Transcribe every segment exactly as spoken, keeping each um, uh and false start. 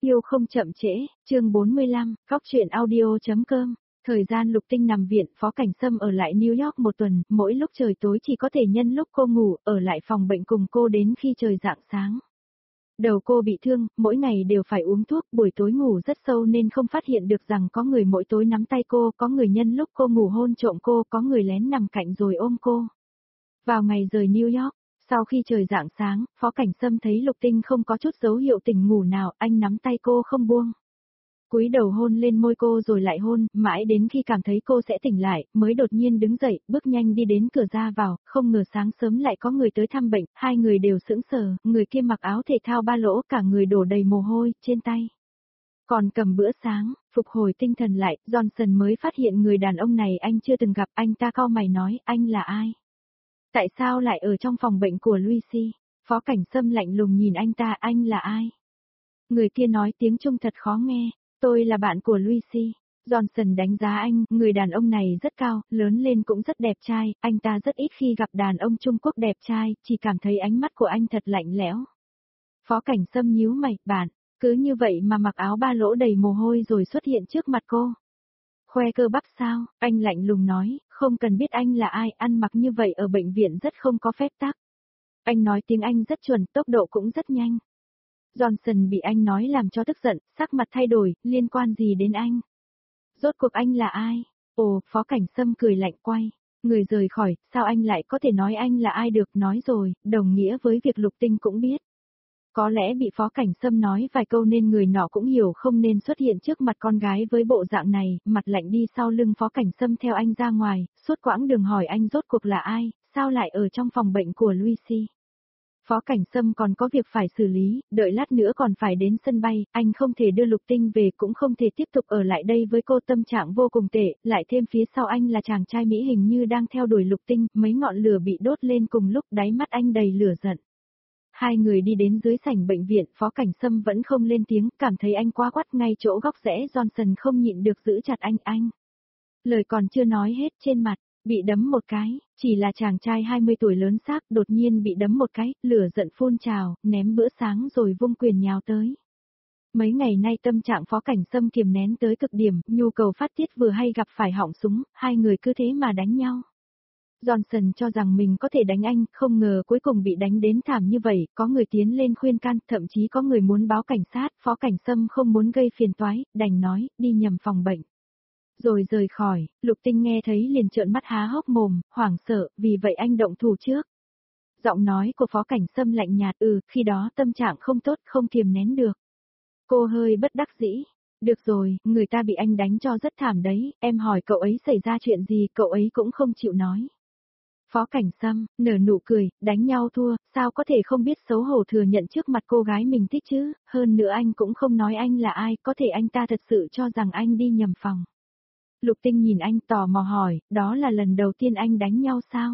Yêu không chậm trễ, chương bốn mươi lăm, góc truyện audio.com. Thời gian Lục Tinh nằm viện, Phó Cảnh Sâm ở lại New York một tuần, mỗi lúc trời tối chỉ có thể nhân lúc cô ngủ, ở lại phòng bệnh cùng cô đến khi trời rạng sáng. Đầu cô bị thương, mỗi ngày đều phải uống thuốc, buổi tối ngủ rất sâu nên không phát hiện được rằng có người mỗi tối nắm tay cô, có người nhân lúc cô ngủ hôn trộm cô, có người lén nằm cạnh rồi ôm cô. Vào ngày rời New York, sau khi trời rạng sáng, Phó Cảnh Sâm thấy Lục Tinh không có chút dấu hiệu tỉnh ngủ nào, anh nắm tay cô không buông. Cúi đầu hôn lên môi cô rồi lại hôn, mãi đến khi cảm thấy cô sẽ tỉnh lại, mới đột nhiên đứng dậy, bước nhanh đi đến cửa ra vào, không ngờ sáng sớm lại có người tới thăm bệnh, hai người đều sững sờ, người kia mặc áo thể thao ba lỗ, cả người đổ đầy mồ hôi, trên tay. Còn cầm bữa sáng, phục hồi tinh thần lại, Johnson mới phát hiện người đàn ông này anh chưa từng gặp, anh ta cau mày nói, anh là ai? Tại sao lại ở trong phòng bệnh của Lucy? Phó Cảnh Sâm lạnh lùng nhìn anh ta, anh là ai? Người kia nói tiếng Trung thật khó nghe, tôi là bạn của Lucy. Johnson đánh giá anh, người đàn ông này rất cao, lớn lên cũng rất đẹp trai, anh ta rất ít khi gặp đàn ông Trung Quốc đẹp trai, chỉ cảm thấy ánh mắt của anh thật lạnh lẽo. Phó Cảnh Sâm nhíu mày, bạn, cứ như vậy mà mặc áo ba lỗ đầy mồ hôi rồi xuất hiện trước mặt cô. Khoe cơ bắp sao, anh lạnh lùng nói, không cần biết anh là ai, ăn mặc như vậy ở bệnh viện rất không có phép tắc. Anh nói tiếng Anh rất chuẩn, tốc độ cũng rất nhanh. Johnson bị anh nói làm cho tức giận, sắc mặt thay đổi, liên quan gì đến anh? Rốt cuộc anh là ai? Ồ, Phó Cảnh Sâm cười lạnh quay. Người rời khỏi, sao anh lại có thể nói anh là ai được, nói rồi, đồng nghĩa với việc Lục Tinh cũng biết. Có lẽ bị Phó Cảnh Sâm nói vài câu nên người nọ cũng hiểu không nên xuất hiện trước mặt con gái với bộ dạng này, mặt lạnh đi sau lưng Phó Cảnh Sâm theo anh ra ngoài, suốt quãng đường hỏi anh rốt cuộc là ai, sao lại ở trong phòng bệnh của Lucy. Phó Cảnh Sâm còn có việc phải xử lý, đợi lát nữa còn phải đến sân bay, anh không thể đưa Lục Tinh về cũng không thể tiếp tục ở lại đây với cô, tâm trạng vô cùng tệ, lại thêm phía sau anh là chàng trai Mỹ hình như đang theo đuổi Lục Tinh, mấy ngọn lửa bị đốt lên cùng lúc, đáy mắt anh đầy lửa giận. Hai người đi đến dưới sảnh bệnh viện, Phó Cảnh Sâm vẫn không lên tiếng, cảm thấy anh quá quắt, ngay chỗ góc rẽ Johnson không nhịn được giữ chặt anh, anh. Lời còn chưa nói hết, trên mặt bị đấm một cái, chỉ là chàng trai hai mươi tuổi lớn xác, đột nhiên bị đấm một cái, lửa giận phun trào, ném bữa sáng rồi vung quyền nhào tới. Mấy ngày nay tâm trạng Phó Cảnh Sâm kiềm nén tới cực điểm, nhu cầu phát tiết vừa hay gặp phải họng súng, hai người cứ thế mà đánh nhau. Johnson cho rằng mình có thể đánh anh, không ngờ cuối cùng bị đánh đến thảm như vậy, có người tiến lên khuyên can, thậm chí có người muốn báo cảnh sát, Phó Cảnh Sâm không muốn gây phiền toái, đành nói, đi nhầm phòng bệnh. Rồi rời khỏi, Lục Tinh nghe thấy liền trợn mắt há hốc mồm, hoảng sợ, vì vậy anh động thủ trước. Giọng nói của Phó Cảnh Sâm lạnh nhạt, ừ, khi đó tâm trạng không tốt, không kiềm nén được. Cô hơi bất đắc dĩ. Được rồi, người ta bị anh đánh cho rất thảm đấy, em hỏi cậu ấy xảy ra chuyện gì, cậu ấy cũng không chịu nói. Phó Cảnh Sâm, nở nụ cười, đánh nhau thua, sao có thể không biết xấu hổ thừa nhận trước mặt cô gái mình thích chứ, hơn nữa anh cũng không nói anh là ai, có thể anh ta thật sự cho rằng anh đi nhầm phòng. Lục Tinh nhìn anh tò mò hỏi, đó là lần đầu tiên anh đánh nhau sao?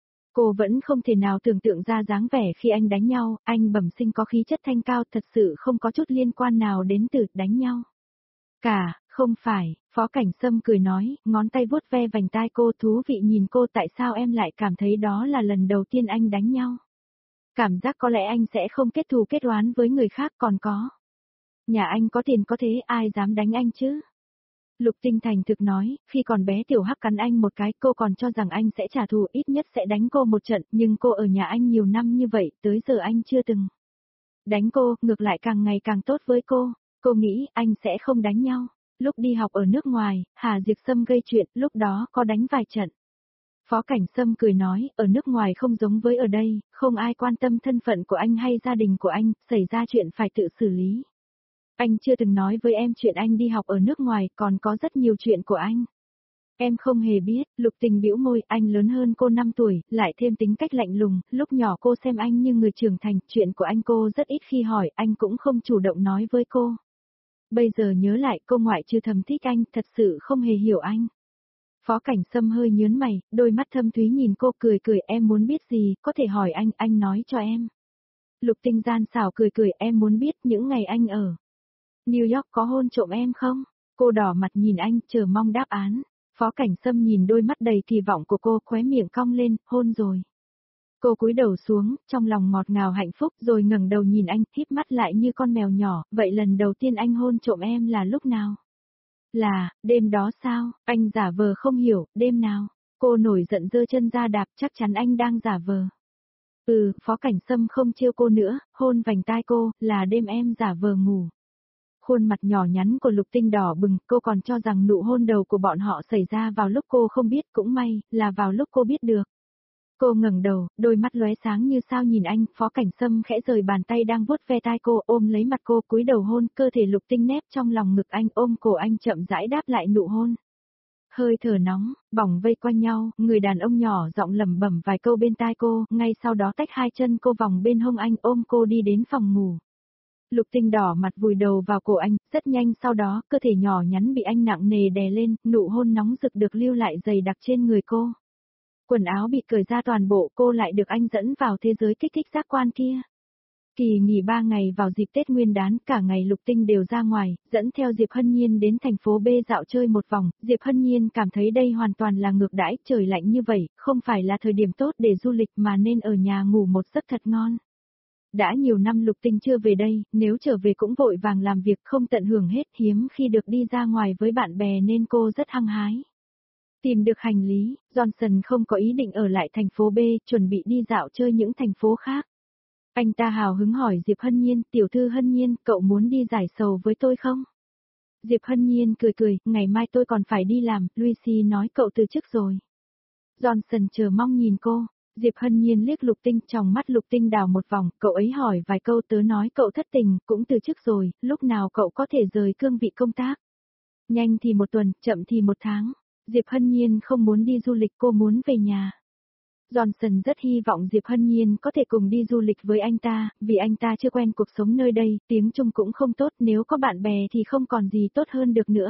Cô vẫn không thể nào tưởng tượng ra dáng vẻ khi anh đánh nhau, anh bẩm sinh có khí chất thanh cao, thật sự không có chút liên quan nào đến từ đánh nhau. Cả, không phải, Phó Cảnh Sâm cười nói, ngón tay vuốt ve vành tai cô, thú vị nhìn cô, tại sao em lại cảm thấy đó là lần đầu tiên anh đánh nhau? Cảm giác có lẽ anh sẽ không kết thù kết oán với người khác, còn có. Nhà anh có tiền có thế, ai dám đánh anh chứ? Lục Tinh thành thực nói, khi còn bé Tiểu Hắc cắn anh một cái, cô còn cho rằng anh sẽ trả thù, ít nhất sẽ đánh cô một trận, nhưng cô ở nhà anh nhiều năm như vậy, tới giờ anh chưa từng đánh cô, ngược lại càng ngày càng tốt với cô. Cô nghĩ anh sẽ không đánh nhau. Lúc đi học ở nước ngoài, Hà Diệp Sâm gây chuyện, lúc đó có đánh vài trận. Phó Cảnh Sâm cười nói, ở nước ngoài không giống với ở đây, không ai quan tâm thân phận của anh hay gia đình của anh, xảy ra chuyện phải tự xử lý. Anh chưa từng nói với em chuyện anh đi học ở nước ngoài, còn có rất nhiều chuyện của anh. Em không hề biết, Lục Tình bĩu môi, anh lớn hơn cô năm tuổi, lại thêm tính cách lạnh lùng, lúc nhỏ cô xem anh như người trưởng thành, chuyện của anh cô rất ít khi hỏi, anh cũng không chủ động nói với cô. Bây giờ nhớ lại, cô ngoại trừ thầm thích anh, thật sự không hề hiểu anh. Phó Cảnh Sâm hơi nhớn mày, đôi mắt thâm thúy nhìn cô, cười cười, em muốn biết gì, có thể hỏi anh, anh nói cho em. Lục Tinh gian xảo cười cười, em muốn biết những ngày anh ở New York có hôn trộm em không? Cô đỏ mặt nhìn anh, chờ mong đáp án. Phó Cảnh Sâm nhìn đôi mắt đầy kỳ vọng của cô, khóe miệng cong lên, hôn rồi. Cô cúi đầu xuống, trong lòng ngọt ngào hạnh phúc rồi ngẩng đầu nhìn anh, híp mắt lại như con mèo nhỏ, vậy lần đầu tiên anh hôn trộm em là lúc nào? Là, đêm đó sao? Anh giả vờ không hiểu, đêm nào? Cô nổi giận giơ chân ra đạp, chắc chắn anh đang giả vờ. Ừ, Phó Cảnh Sâm không trêu cô nữa, hôn vành tai cô, là đêm em giả vờ ngủ. Khuôn mặt nhỏ nhắn của Lục Tinh đỏ bừng, cô còn cho rằng nụ hôn đầu của bọn họ xảy ra vào lúc cô không biết, cũng may, là vào lúc cô biết được. Cô ngẩng đầu, đôi mắt lóe sáng như sao nhìn anh, Phó Cảnh Sâm khẽ rời bàn tay đang vuốt ve tai cô, ôm lấy mặt cô, cúi đầu hôn, cơ thể Lục Tinh nép trong lòng ngực anh, ôm cổ anh chậm rãi đáp lại nụ hôn. Hơi thở nóng, bỏng vây quanh nhau, người đàn ông nhỏ giọng lẩm bẩm vài câu bên tai cô, ngay sau đó tách hai chân cô vòng bên hông anh, ôm cô đi đến phòng ngủ. Lục Tinh đỏ mặt vùi đầu vào cổ anh, rất nhanh sau đó, cơ thể nhỏ nhắn bị anh nặng nề đè lên, nụ hôn nóng rực được lưu lại dày đặc trên người cô. Quần áo bị cởi ra toàn bộ, cô lại được anh dẫn vào thế giới kích thích giác quan kia. Kỳ nghỉ ba ngày vào dịp Tết Nguyên đán, cả ngày Lục Tinh đều ra ngoài, dẫn theo Diệp Hân Nhiên đến thành phố B dạo chơi một vòng, Diệp Hân Nhiên cảm thấy đây hoàn toàn là ngược đãi, trời lạnh như vậy, không phải là thời điểm tốt để du lịch mà nên ở nhà ngủ một giấc thật ngon. Đã nhiều năm Lục Tinh chưa về đây, nếu trở về cũng vội vàng làm việc không tận hưởng hết, hiếm khi được đi ra ngoài với bạn bè nên cô rất hăng hái. Tìm được hành lý, Johnson không có ý định ở lại thành phố B, chuẩn bị đi dạo chơi những thành phố khác. Anh ta hào hứng hỏi Diệp Hân Nhiên, tiểu thư Hân Nhiên, cậu muốn đi giải sầu với tôi không? Diệp Hân Nhiên cười cười, ngày mai tôi còn phải đi làm, Lucy nói cậu từ chức rồi. Johnson chờ mong nhìn cô, Diệp Hân Nhiên liếc Lục Tinh, trong mắt Lục Tinh đảo một vòng, cậu ấy hỏi vài câu tớ nói cậu thất tình, cũng từ chức rồi, lúc nào cậu có thể rời cương vị công tác? Nhanh thì một tuần, chậm thì một tháng. Diệp Hân Nhiên không muốn đi du lịch, cô muốn về nhà. Johnson rất hy vọng Diệp Hân Nhiên có thể cùng đi du lịch với anh ta, vì anh ta chưa quen cuộc sống nơi đây, tiếng Trung cũng không tốt, nếu có bạn bè thì không còn gì tốt hơn được nữa.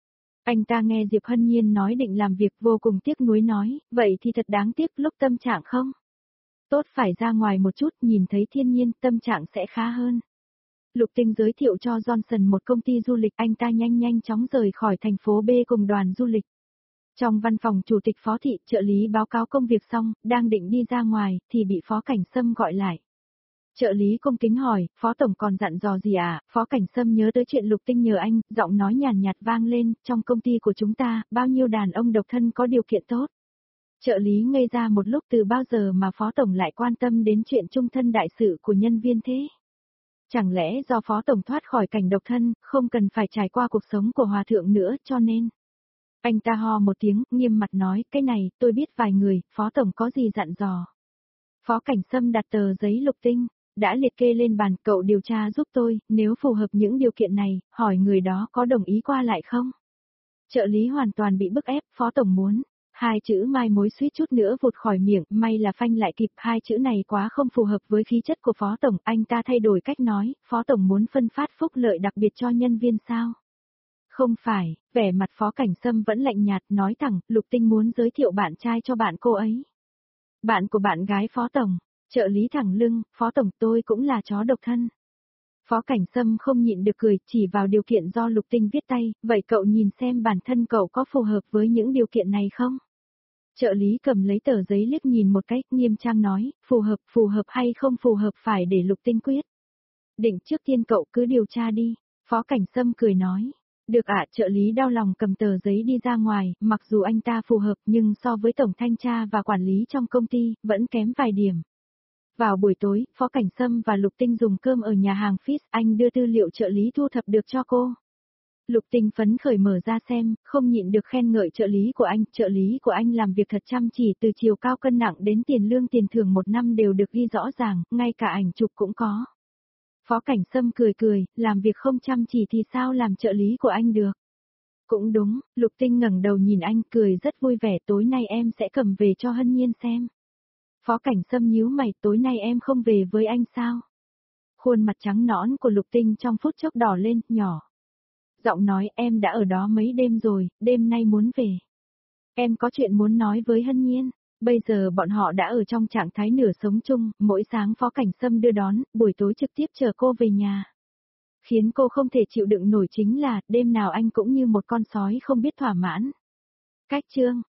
Anh ta nghe Diệp Hân Nhiên nói định làm việc vô cùng tiếc nuối nói, vậy thì thật đáng tiếc lúc tâm trạng không? Tốt phải ra ngoài một chút, nhìn thấy thiên nhiên, tâm trạng sẽ khá hơn. Lục Tinh giới thiệu cho Johnson một công ty du lịch, anh ta nhanh nhanh chóng rời khỏi thành phố B cùng đoàn du lịch. Trong văn phòng chủ tịch Phó thị, trợ lý báo cáo công việc xong, đang định đi ra ngoài, thì bị Phó Cảnh Sâm gọi lại. Trợ lý cung kính hỏi, Phó Tổng còn dặn dò gì à? Phó Cảnh Sâm nhớ tới chuyện Lục Tinh nhờ anh, giọng nói nhàn nhạt vang lên, trong công ty của chúng ta, bao nhiêu đàn ông độc thân có điều kiện tốt. Trợ lý ngây ra một lúc, từ bao giờ mà Phó Tổng lại quan tâm đến chuyện chung thân đại sự của nhân viên thế? Chẳng lẽ do Phó Tổng thoát khỏi cảnh độc thân, không cần phải trải qua cuộc sống của hòa thượng nữa cho nên... Anh ta ho một tiếng, nghiêm mặt nói, cái này, tôi biết vài người, Phó Tổng có gì dặn dò. Phó Cảnh Sâm đặt tờ giấy Lục Tinh, đã liệt kê lên bàn, cậu điều tra giúp tôi, nếu phù hợp những điều kiện này, hỏi người đó có đồng ý qua lại không? Trợ lý hoàn toàn bị bức ép, Phó Tổng muốn. Hai chữ mai mối suýt chút nữa vụt khỏi miệng, may là phanh lại kịp, hai chữ này quá không phù hợp với khí chất của Phó Tổng, anh ta thay đổi cách nói, Phó Tổng muốn phân phát phúc lợi đặc biệt cho nhân viên sao? Không phải, vẻ mặt Phó Cảnh Sâm vẫn lạnh nhạt, nói thẳng, Lục Tinh muốn giới thiệu bạn trai cho bạn cô ấy. Bạn của bạn gái Phó Tổng, trợ lý thẳng lưng, Phó Tổng tôi cũng là chó độc thân. Phó Cảnh Sâm không nhịn được cười, chỉ vào điều kiện do Lục Tinh viết tay, vậy cậu nhìn xem bản thân cậu có phù hợp với những điều kiện này không? Trợ lý cầm lấy tờ giấy liếc nhìn một cách, nghiêm trang nói, phù hợp, phù hợp hay không phù hợp phải để Lục Tinh quyết. Định trước tiên cậu cứ điều tra đi, Phó Cảnh Sâm cười nói. Được ạ, trợ lý đau lòng cầm tờ giấy đi ra ngoài, mặc dù anh ta phù hợp nhưng so với tổng thanh tra và quản lý trong công ty, vẫn kém vài điểm. Vào buổi tối, Phó Cảnh Sâm và Lục Tinh dùng cơm ở nhà hàng Fizz, anh đưa tư liệu trợ lý thu thập được cho cô. Lục Tinh phấn khởi mở ra xem, không nhịn được khen ngợi trợ lý của anh, trợ lý của anh làm việc thật chăm chỉ, từ chiều cao cân nặng đến tiền lương tiền thưởng một năm đều được ghi rõ ràng, ngay cả ảnh chụp cũng có. Phó Cảnh Sâm cười cười, làm việc không chăm chỉ thì sao làm trợ lý của anh được. Cũng đúng, Lục Tinh ngẩng đầu nhìn anh cười rất vui vẻ, tối nay em sẽ cầm về cho Hân Nhiên xem. Phó Cảnh Sâm nhíu mày, tối nay em không về với anh sao? Khuôn mặt trắng nõn của Lục Tinh trong phút chốc đỏ lên, nhỏ. Giọng nói em đã ở đó mấy đêm rồi, đêm nay muốn về. Em có chuyện muốn nói với Hân Nhiên. Bây giờ bọn họ đã ở trong trạng thái nửa sống chung, mỗi sáng Phó Cảnh Sâm đưa đón, buổi tối trực tiếp chờ cô về nhà. Khiến cô không thể chịu đựng nổi chính là, đêm nào anh cũng như một con sói không biết thỏa mãn. Cách chương